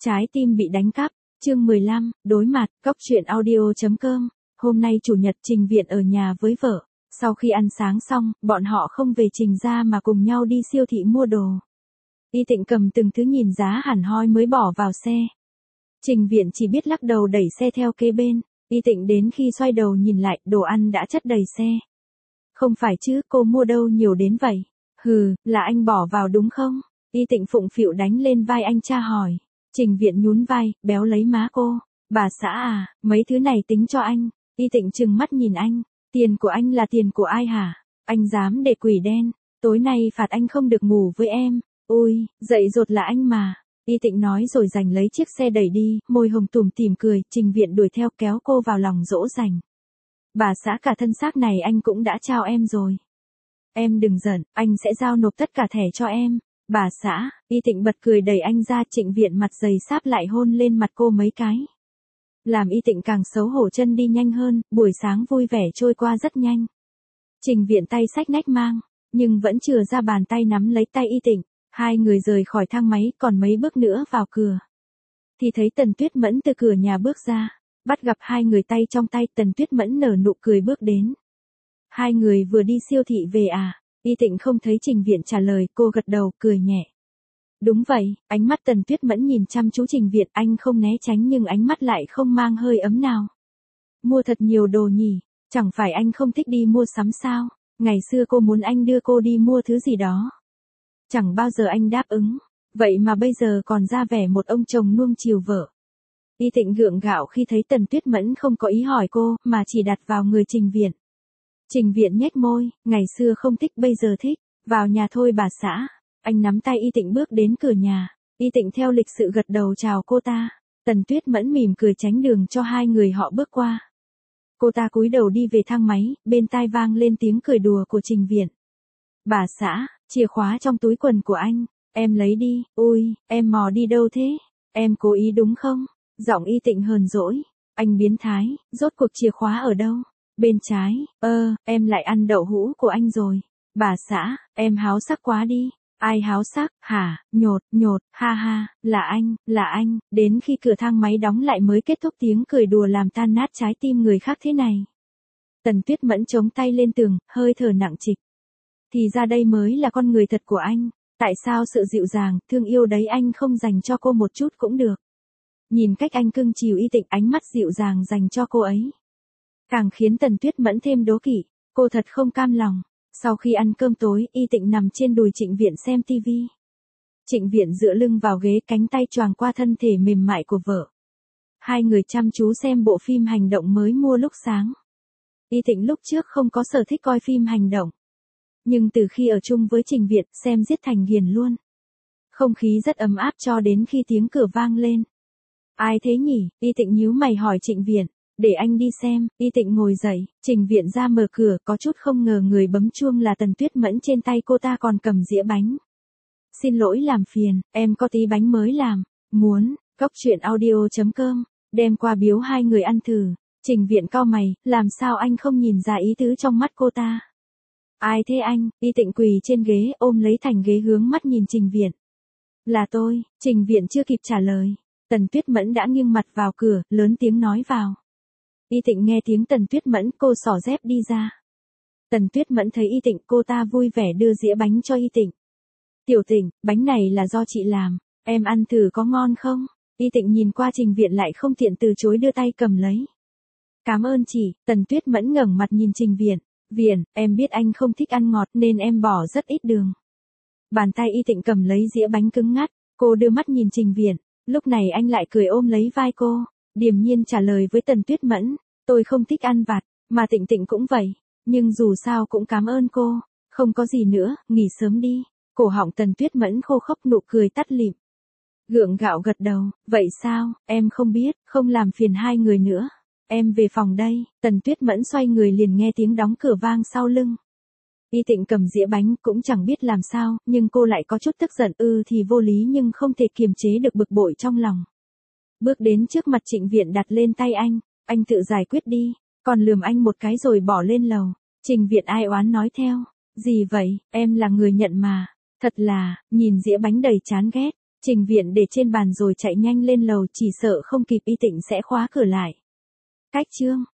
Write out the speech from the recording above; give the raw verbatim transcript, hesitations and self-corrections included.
Trái tim bị đánh cắp, chương mười lăm, đối mặt, cóc truyện audio chấm com. Hôm nay chủ nhật Trình Viện ở nhà với vợ. Sau khi ăn sáng xong, bọn họ không về Trình ra mà cùng nhau đi siêu thị mua đồ. Y Tịnh cầm từng thứ nhìn giá hẳn hoi mới bỏ vào xe. Trình Viện chỉ biết lắc đầu đẩy xe theo kế bên. Y Tịnh đến khi xoay đầu nhìn lại, đồ ăn đã chất đầy xe. Không phải chứ, cô mua đâu nhiều đến vậy? Hừ, là anh bỏ vào đúng không? Y Tịnh phụng phịu đánh lên vai anh tra hỏi. Trình Viện nhún vai, béo lấy má cô. Bà xã à, mấy thứ này tính cho anh. Y Tịnh trừng mắt nhìn anh. Tiền của anh là tiền của ai hả? Anh dám để quỷ đen. Tối nay phạt anh không được ngủ với em. Ôi, dậy dột là anh mà. Y Tịnh nói rồi giành lấy chiếc xe đẩy đi, môi hồng tủm tỉm cười. Trình Viện đuổi theo kéo cô vào lòng dỗ dành. Bà xã, cả thân xác này anh cũng đã trao em rồi. Em đừng giận, anh sẽ giao nộp tất cả thẻ cho em. Bà xã, Y Tịnh bật cười đẩy anh ra. Trịnh Viện mặt dày sáp lại hôn lên mặt cô mấy cái. Làm Y Tịnh càng xấu hổ, chân đi nhanh hơn, buổi sáng vui vẻ trôi qua rất nhanh. Trình Viện tay xách nách mang, nhưng vẫn chừa ra bàn tay nắm lấy tay Y Tịnh. Hai người rời khỏi thang máy, còn mấy bước nữa vào cửa. Thì thấy Tần Tuyết Mẫn từ cửa nhà bước ra, bắt gặp hai người tay trong tay. Tần Tuyết Mẫn nở nụ cười bước đến. Hai người vừa đi siêu thị về à? Y Tịnh không thấy Trình Viện trả lời, cô gật đầu, cười nhẹ. Đúng vậy, ánh mắt Tần Tuyết Mẫn nhìn chăm chú Trình Viện, anh không né tránh nhưng ánh mắt lại không mang hơi ấm nào. Mua thật nhiều đồ nhỉ, chẳng phải anh không thích đi mua sắm sao? Ngày xưa cô muốn anh đưa cô đi mua thứ gì đó. Chẳng bao giờ anh đáp ứng, vậy mà bây giờ còn ra vẻ một ông chồng nuông chiều vợ. Y Tịnh gượng gạo khi thấy Tần Tuyết Mẫn không có ý hỏi cô, mà chỉ đặt vào người Trình Viện. Trình Viện nhếch môi, ngày xưa không thích bây giờ thích, vào nhà thôi bà xã. Anh nắm tay Y Tịnh bước đến cửa nhà, Y Tịnh theo lịch sự gật đầu chào cô ta. Tần Tuyết Mẫn mỉm cười tránh đường cho hai người họ bước qua. Cô ta cúi đầu đi về thang máy, bên tai vang lên tiếng cười đùa của Trình Viện. Bà xã, chìa khóa trong túi quần của anh, em lấy đi. Ôi, em mò đi đâu thế? Em cố ý đúng không? Giọng Y Tịnh hờn dỗi. Anh biến thái, rốt cuộc chìa khóa ở đâu? Bên trái. Ơ, em lại ăn đậu hũ của anh rồi. Bà xã, em háo sắc quá đi. Ai háo sắc, hả? Nhột, nhột, ha ha, là anh, là anh. Đến khi cửa thang máy đóng lại mới kết thúc tiếng cười đùa làm tan nát trái tim người khác thế này. Tần Tuyết Mẫn chống tay lên tường, hơi thở nặng trịch. Thì ra đây mới là con người thật của anh. Tại sao sự dịu dàng, thương yêu đấy anh không dành cho cô một chút cũng được? Nhìn cách anh cưng chiều Y Tịnh, ánh mắt dịu dàng dành cho cô ấy, càng khiến Tần Tuyết Mẫn thêm đố kỵ. Cô thật không cam lòng. Sau khi ăn cơm tối, Y Tịnh nằm trên đùi Trịnh Viện xem tivi. Trịnh Viện dựa lưng vào ghế, cánh tay choàng qua thân thể mềm mại của vợ. Hai người chăm chú xem bộ phim hành động mới mua lúc sáng. Y Tịnh lúc trước không có sở thích coi phim hành động, nhưng từ khi ở chung với Trình Viện, xem giết thành ghiền luôn. Không khí rất ấm áp cho đến khi tiếng cửa vang lên. Ai thế nhỉ? Y Tịnh nhíu mày hỏi Trịnh Viện. Để anh đi xem. Y Tịnh ngồi dậy, Trình Viện ra mở cửa, có chút không ngờ người bấm chuông là Tần Tuyết Mẫn, trên tay cô ta còn cầm dĩa bánh. Xin lỗi làm phiền, em có tí bánh mới làm. Muốn, cóc truyện audio chấm com, đem qua biếu hai người ăn thử. Trình Viện cau mày, làm sao anh không nhìn ra ý tứ trong mắt cô ta? Ai thế anh? Y Tịnh quỳ trên ghế, ôm lấy thành ghế hướng mắt nhìn Trình Viện. Là tôi. Trình Viện chưa kịp trả lời, Tần Tuyết Mẫn đã nghiêng mặt vào cửa, lớn tiếng nói vào. Y Tịnh nghe tiếng Tần Tuyết Mẫn, cô xỏ dép đi ra. Tần Tuyết Mẫn thấy Y Tịnh, cô ta vui vẻ đưa dĩa bánh cho Y Tịnh. Tiểu Tịnh, bánh này là do chị làm, em ăn thử có ngon không? Y Tịnh nhìn qua Trình Viện lại không tiện từ chối, đưa tay cầm lấy. Cảm ơn chị. Tần Tuyết Mẫn ngẩng mặt nhìn Trình Viện. Viện, em biết anh không thích ăn ngọt nên em bỏ rất ít đường. Bàn tay Y Tịnh cầm lấy dĩa bánh cứng ngắt, cô đưa mắt nhìn Trình Viện. Lúc này anh lại cười ôm lấy vai cô, điềm nhiên trả lời với Tần Tuyết Mẫn. Tôi không thích ăn vặt, mà Tịnh Tịnh cũng vậy, nhưng dù sao cũng cảm ơn cô. Không có gì nữa, nghỉ sớm đi. Cổ họng Tần Tuyết Mẫn khô khốc, nụ cười tắt lịm. Gượng gạo gật đầu, vậy sao, em không biết, không làm phiền hai người nữa. Em về phòng đây. Tần Tuyết Mẫn xoay người liền nghe tiếng đóng cửa vang sau lưng. Y Tịnh cầm dĩa bánh, cũng chẳng biết làm sao, nhưng cô lại có chút tức giận. Ư thì vô lý nhưng không thể kiềm chế được bực bội trong lòng. Bước đến trước mặt Trịnh Viện đặt lên tay anh. Anh tự giải quyết đi. Còn lườm anh một cái rồi bỏ lên lầu. Trình Viện ai oán nói theo. Gì vậy, em là người nhận mà. Thật là, nhìn dĩa bánh đầy chán ghét. Trình Viện để trên bàn rồi chạy nhanh lên lầu, chỉ sợ không kịp Y Tịnh sẽ khóa cửa lại. Cách chương